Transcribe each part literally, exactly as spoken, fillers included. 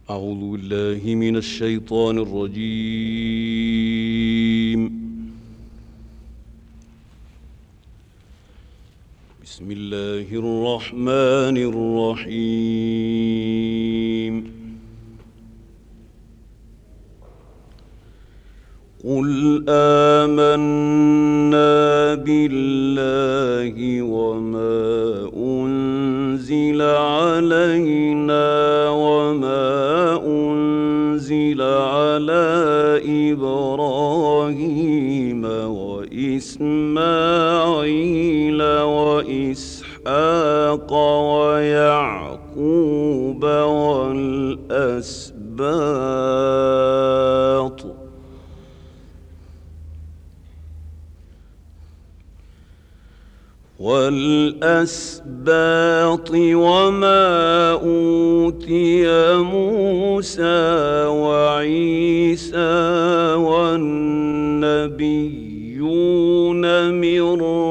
أعوذ بالله من الشيطان الرجيم. بسم الله الرحمن الرحيم. قل آمنا بالله وما أنزل علينا وما أنزل على إبراهيم وإسماعيل وإسحاق ويعقوب والأسباط والأسباط وما أوتي موسى وعيسى والنبيون من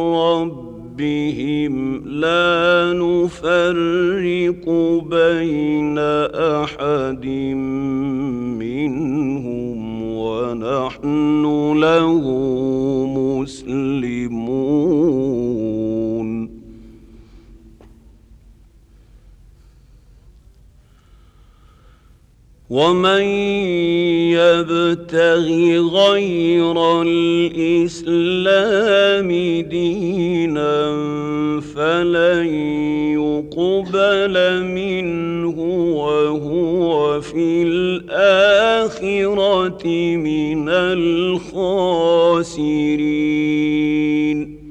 ربهم لا نفرق بين أحد منهم ونحن له مسلمون. ومن يبتغ غير الإسلام دينا فلن يقبل منه وهو في الآخرة من الخاسرين.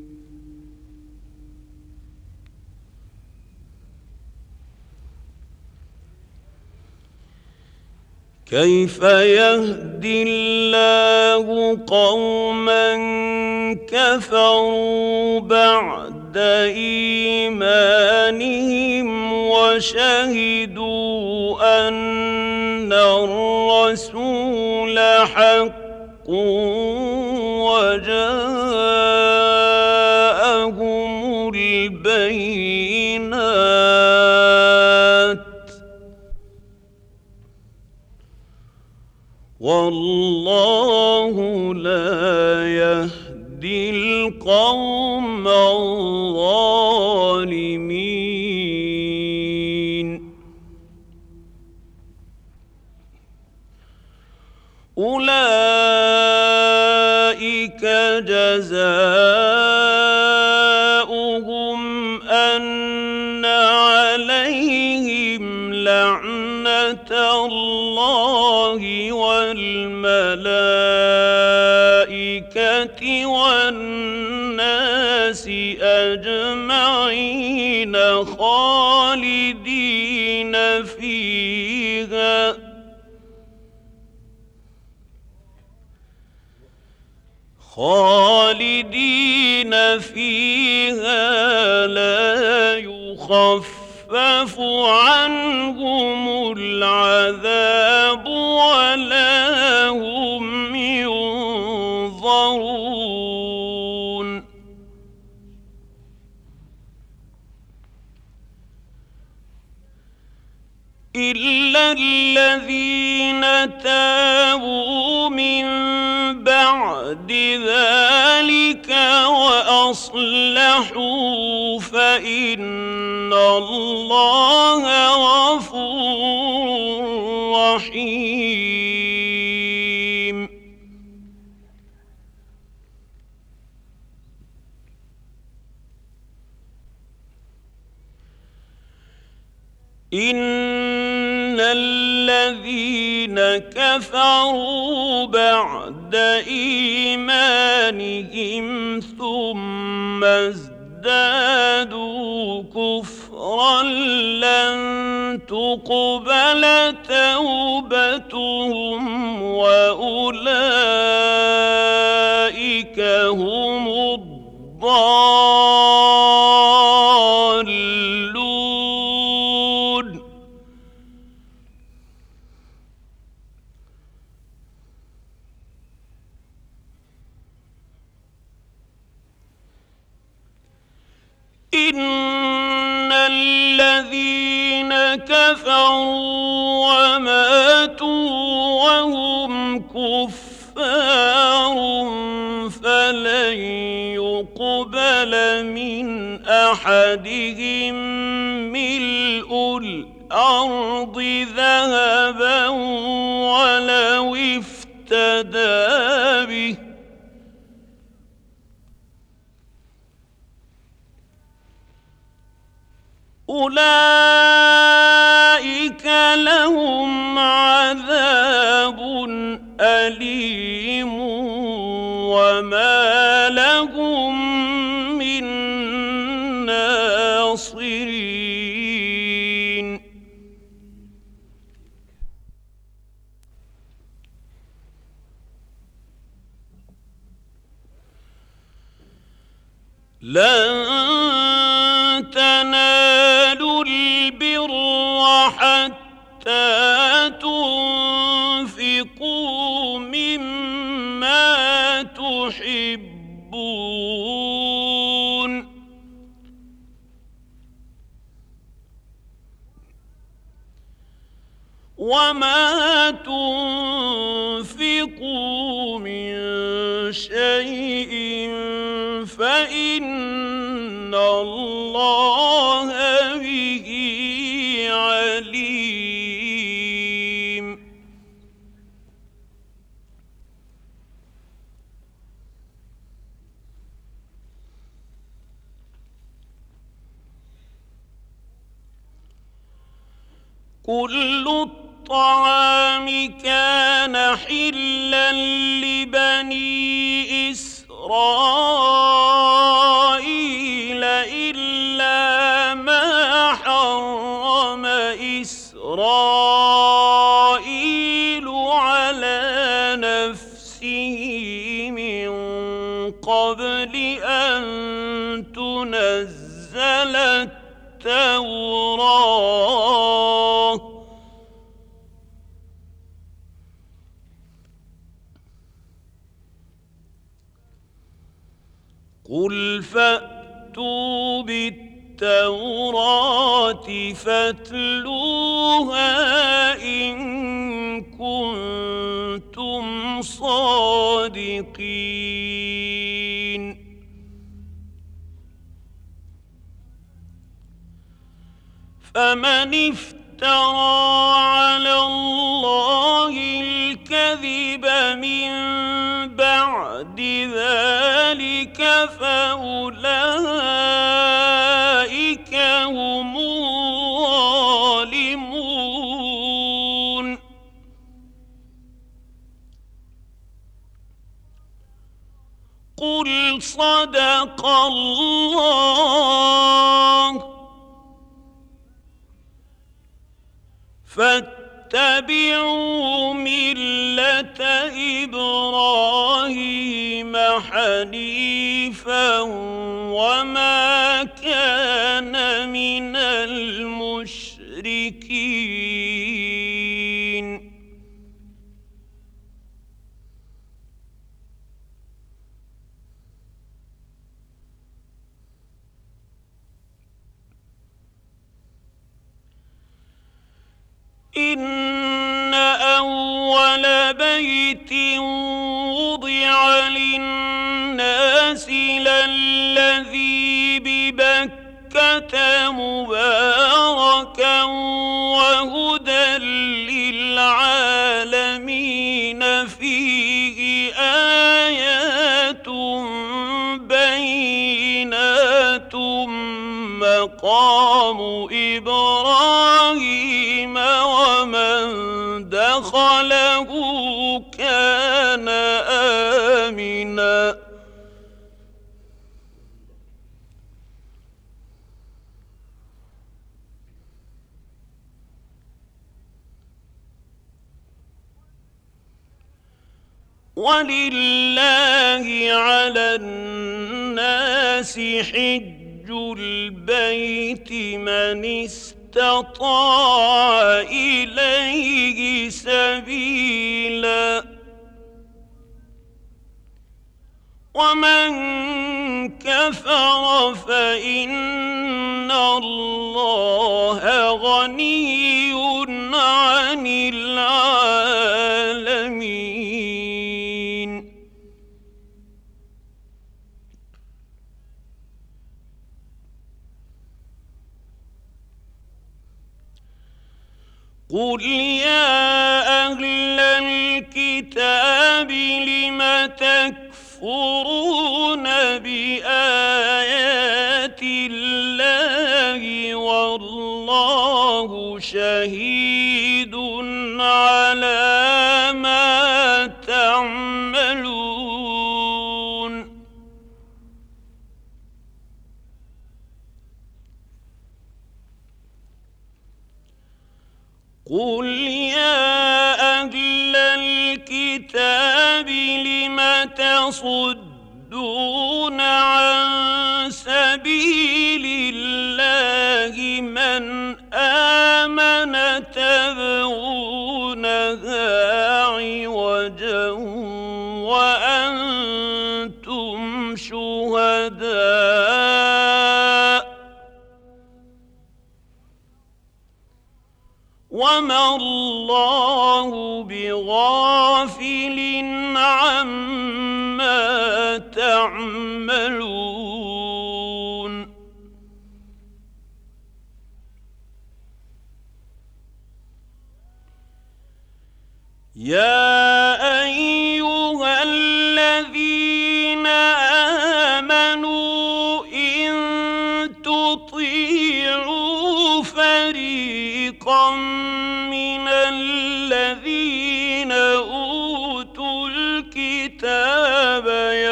كيف يهدي الله قوما كفروا بعد إيمانهم وشهدوا أن الرسول حق وجاءهم البينات والله لا يهدي القوم الظالمين. أولئك جزاؤهم أن عليهم لعنة الله والملائكة والناس أجمعين خالدين فيها خالدين فيها لا يخفف عنهم العذاب ولا هم ينظرون. إلا الذين تابوا من بعد ذلك وأصلحوا فإن الله غفور رحيم. إن الذين كفروا بعد إيمانهم ثم ازدادوا كفرا لن تقبل توبتهم وأولئك هم الضالون. إن الذين كفروا وماتوا وهم كفار فلن يقبل من أحدهم ملء الأرض ذهبا ولو افتدى به أولئك لهم عذاب أليم وما لهم من ناصرين لن تنالوا البر حتى تنفقوا مما تحبون وما تنفقوا من شيء فإن الله به عليم كل الطعام كان حلا لبني إسرائيل إلا ما حرم إسرائيل على نفسه من قبل أن تنزل التوراة قل فأتوا بالتوراة فاتلوها إن كنتم صادقين فمن افترى على الله الكذب من بعد ذلك فأولئك هم الظالمون قل صدق الله فاتبعوا ملة إبراهيم حنيفا وما كان من المشركين إن أول بيت وضع للناس للذي ببكة مباركا وهدى للعالمين فيه آيات بينات مقام إبراهيم ومن دخله كان آمنا ولله على الناس حج البيت من استطاع إليه سبيلا ومن كفر فإن الله غني عن العالمين. قل يا أهل الكتاب لم تكفرون بآيات الله والله شهيد على ما تعملون. قل يا أهل الكتاب لم تصدون عن سبيل الله من آمن تبغونها عوجا وأنتم شهداء وما الله بغافل عما تعملون. يا أيها الذين آمنوا إن تطيعوا فريقا من الذين أوتوا الكتاب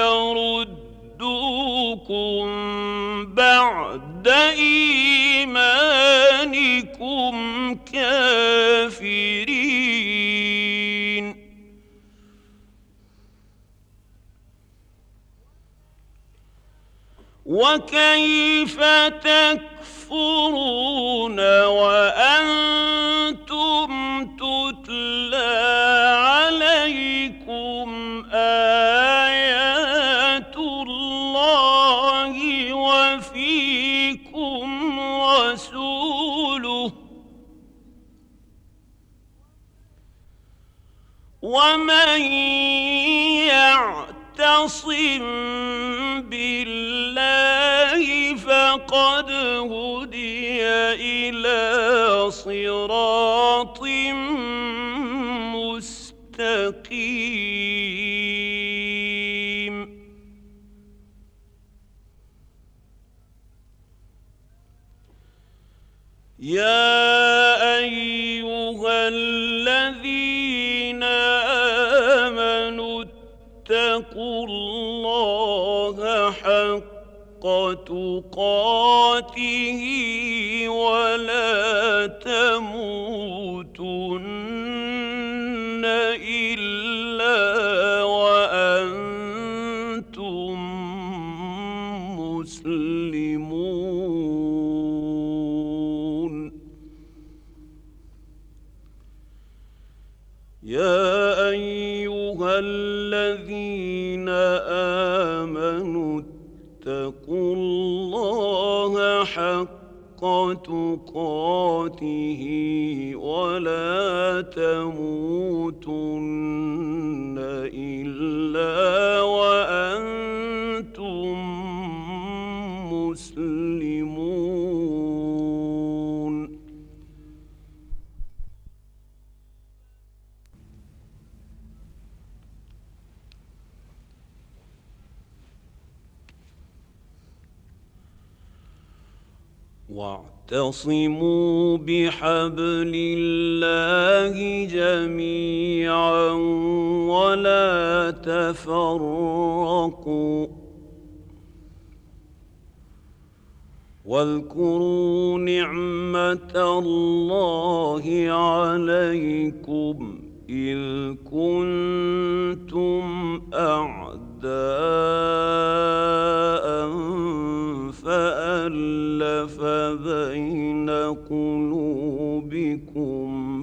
يردوكم بعد إيمانكم كافرين. وكيف تكفرون وأنتم تتلى عليكم آيات الله وفيكم رسوله ومن يعتصم بالله فقد هدي إلى صراط مستقيم. يا أيها الذين آمنوا اتقوا الله حق تقاته ولا تموتن إلا وأنتم مسلمون. يا أيها الذين آمنوا اتقوا الله حق تقاته ولا تموتن إلا وأنتم مسلمون. واعتصموا بحبل الله جميعا ولا تفرقوا واذكروا نعمة الله عليكم إذ كنتم أعداء فألف بين قلوبكم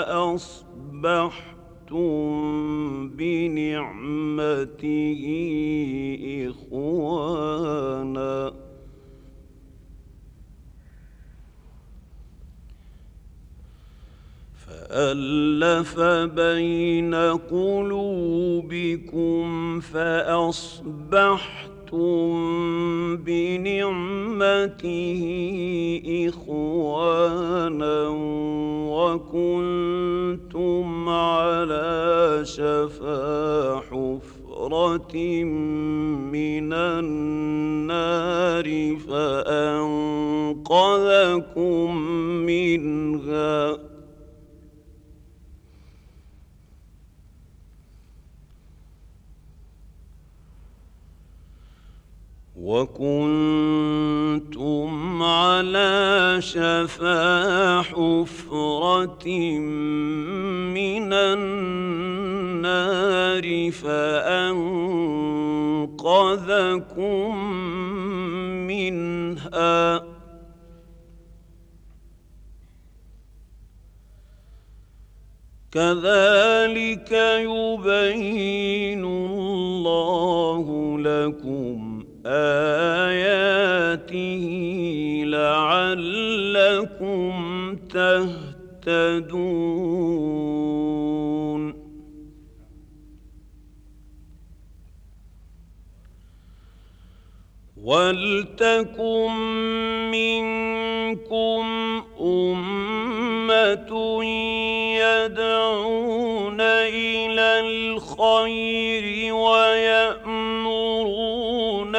فأصبحتم بنعمته إخوانا فألف بين قلوبكم فأصبحتم بنعمته إخوانا وكنتم على شفا حفرة من النار فأنقذكم منها وكنتم على شفا حفرة من النار فأنقذكم منها كذلك يبين الله لكم آياته لعلكم تهتدون ولتكن منكم أمة يدعون إلى الخير ويأمرون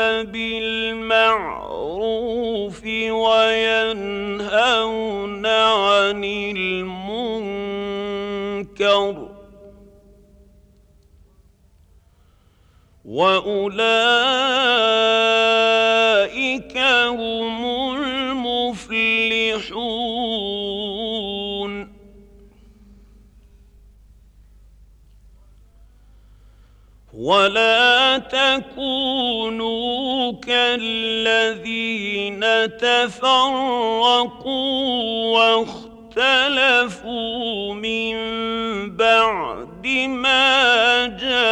بالمعروف وينهون عن المنكر وأولئك هم المفلحون ولا تكونوا كالذين تفرقوا واختلفوا من بعد ما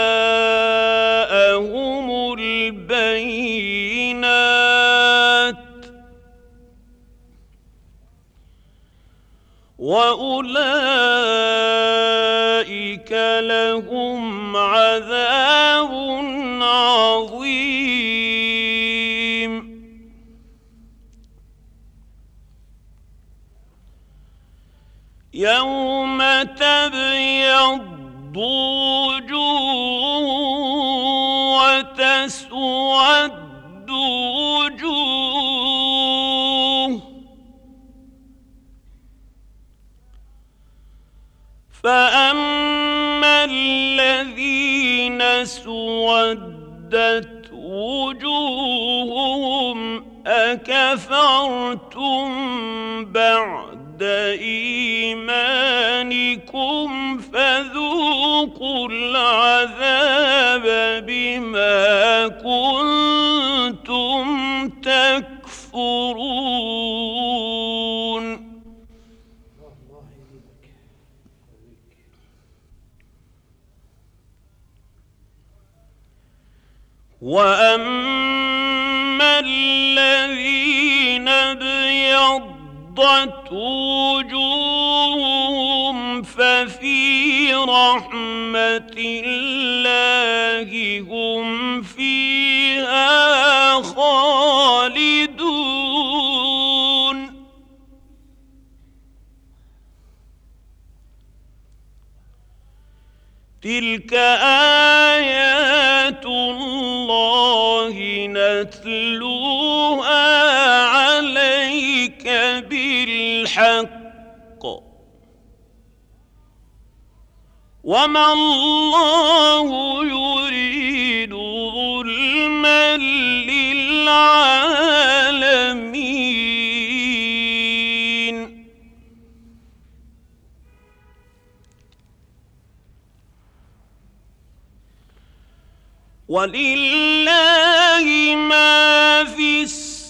جاءهم البينات وأولئك لهم عذاب عظيم يوم تبيض وجوه وتسود وجوه فأما الذين اسودت وجوههم أكفرتم بعد إيمانكم فذوقوا العذاب بما كنتم تكفرون وأما الذين ابيضت وجوههم ففي رحمة الله هم فيها خالدون تلك آيات الله نتلوها عليك بالحق وما الله يريد ظلما للعالمين ولله ما في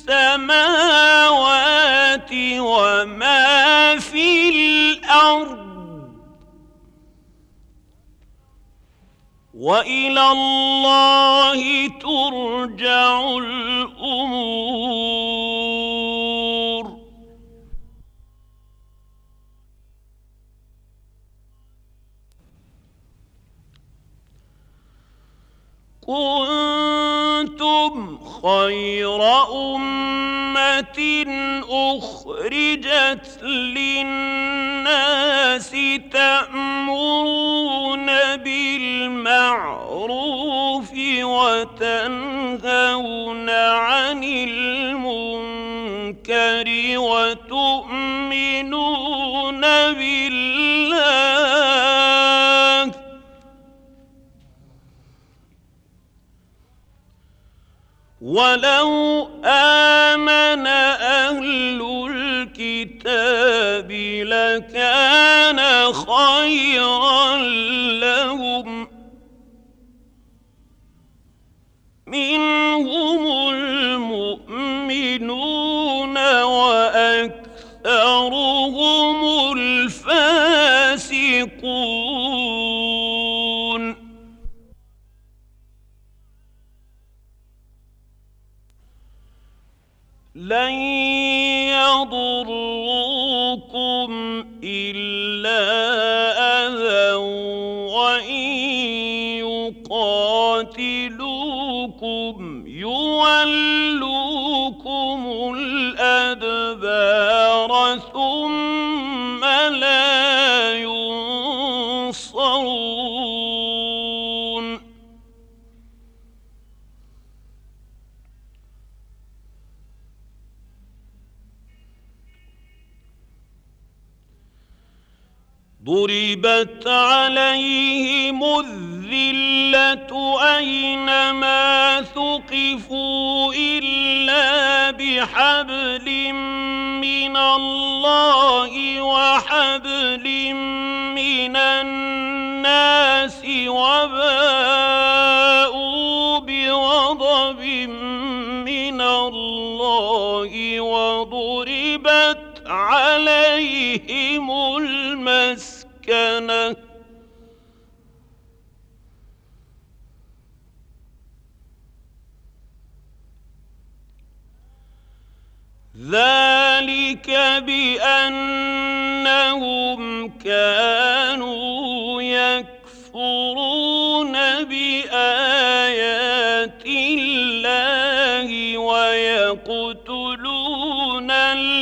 السماوات وما في الأرض وإلى الله ترجع الأمور. خير أمة أخرجت للناس تأمرون بالمعروف وتنهون عن المنكر وتؤمنون بالله ولو آمن أهل الكتاب لكان خيرا لهم منهم المؤمنون وأكثرهم الفاسقون لن يضروكم إلا أذى وإن يقاتلوكم يولوكم الأدبار ثم لا ينصرون ضربت عليهم الذلة أينما ثقفوا إلا بحبل من الله وحبل من الناس وباءوا بغضب من الله وضربت عليهم المسكنة ذلك بأنهم كانوا يكفرون بآيات الله ويقتلون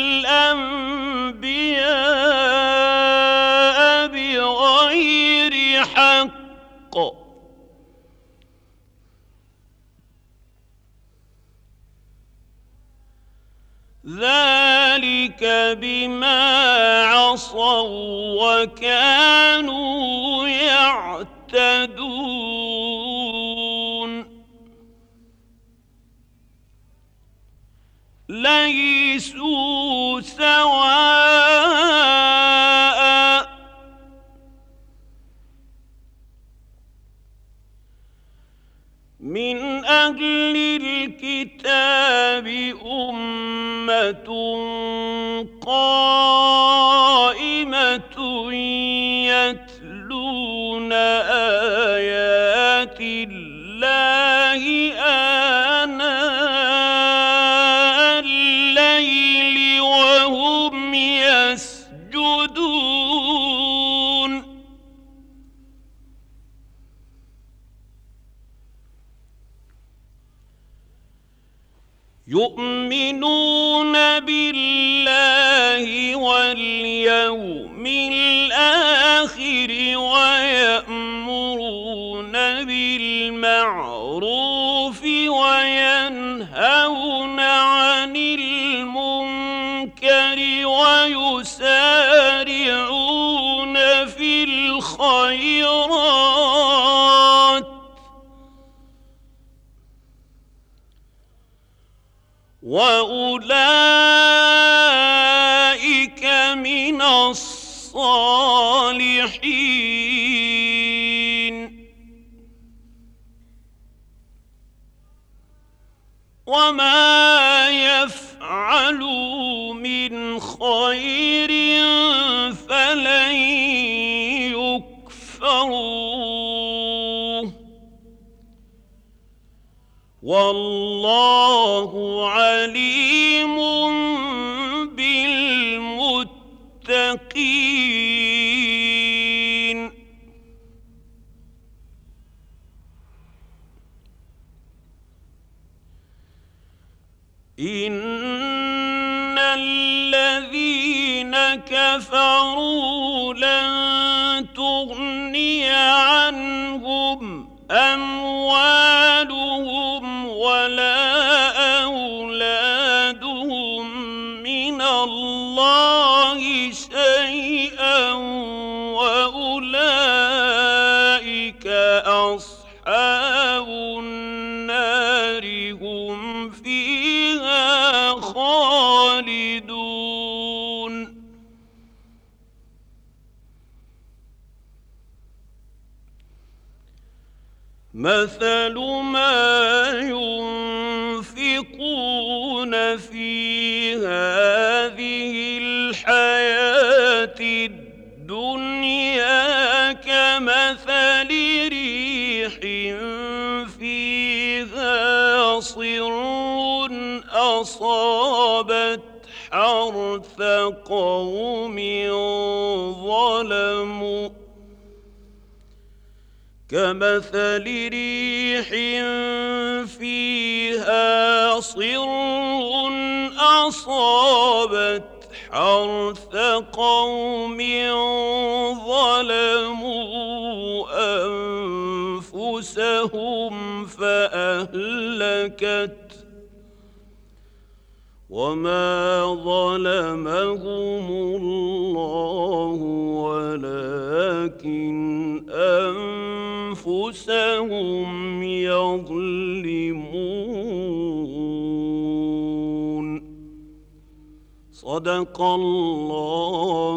الأنبياء بغير حق ذلك بما عصوا وكانوا يعتدون ليسوا سواء من أهل الكتاب أمة قائمة يتلون آيات الله آناء الليل وهم يسجدون يؤمنون بالله واليوم الآخر ويأمرون بالمعروف وينهون عن المنكر ويسارعون في الخيرات وأولئك من الصالحين وما يفعلوا من خير فلن يكفروه والله عليم بالمتقين الذين كفروا لن تغني عنهم أموالهم ولا أولادهم من الله شيئا وأولئك أصحاب النار هم فيها خالدون. مثل ما ينفقون في هذه الحياة الدنيا كمثل ريح فيها صر أصابت حرث قوم ظلموا كمثل ريح فيها صر أصابت حرث قوم ظلموا أنفسهم فأهلكت وما ظلمهم الله ولكن أنفسهم يظلمون. صدق الله